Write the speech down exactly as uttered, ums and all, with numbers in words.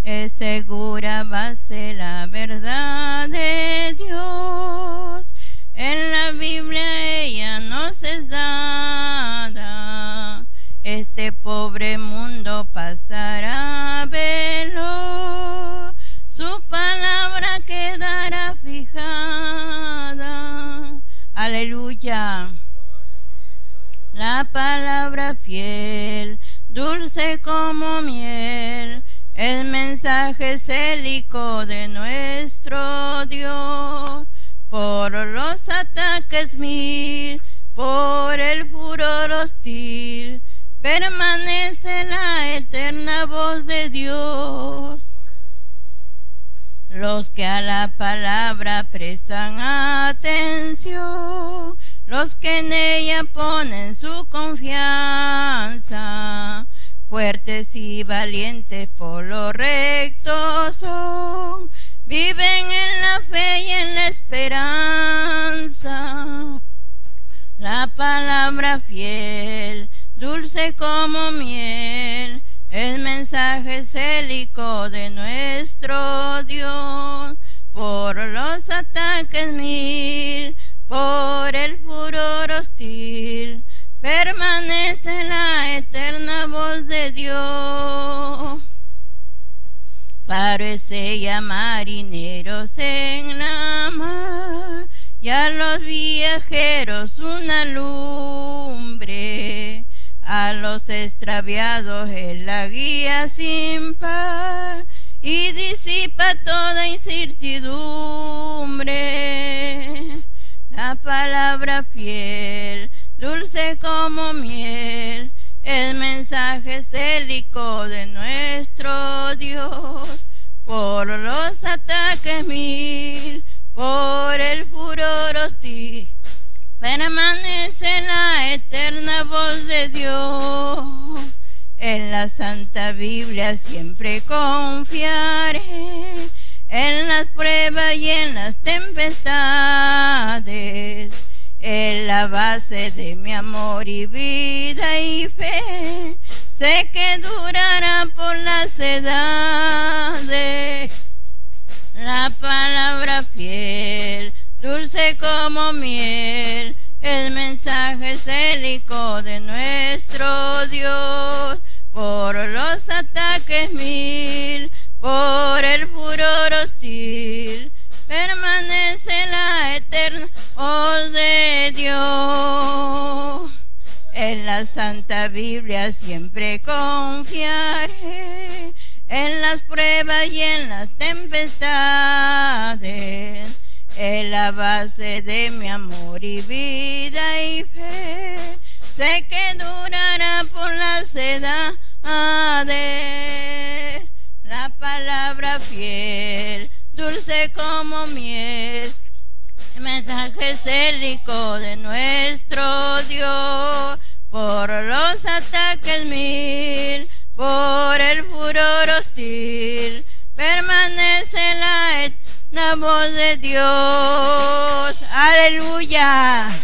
es segura base la verdad de Dios. En la Biblia ella nos es dada. Este pobre mundo pasará veloz, su palabra quedará fijada. Aleluya. La palabra fiel, dulce como miel, el mensaje célico de nuestro Dios. Por los ataques mil, por el furor hostil, permanece la eterna voz de Dios. Los que a la palabra prestan atención, los que en ella ponen su confianza, fuertes y valientes por lo recto son, viven en la fe y en la esperanza. La palabra fiel, dulce como miel, el mensaje célico de nuestro Dios. Por los ataques mil, por el furor hostil, permanece la eterna voz de Dios. Faro es ella, marineros en la mar, y a los viajeros una lumbre. A los extraviados es la guía sin par, y disipa toda incertidumbre. La palabra fiel, dulce como miel, el mensaje célico de nuestro Dios. Por los ataques mil, por el furor hostil, permanece la eterna voz de Dios. En la Santa Biblia siempre confiaré, en las pruebas y en las tempestades, es la base de mi amor y vida y fe. Sé que durará por las edades. La palabra fiel, dulce como miel, el mensaje célico de nuestro Dios. Por los ataques mil, por el furor hostil, permanece la eterna voz de Dios. En la Santa Biblia siempre confiaré, en las pruebas y en las tempestades, es la base de mi amor y vida y fe. Sé que durará por las edades. La palabra fiel, dulce como miel, el mensaje célico de nuestro Dios. Por los ataques mil, por el furor hostil, permanece la eterna voz de Dios. Aleluya.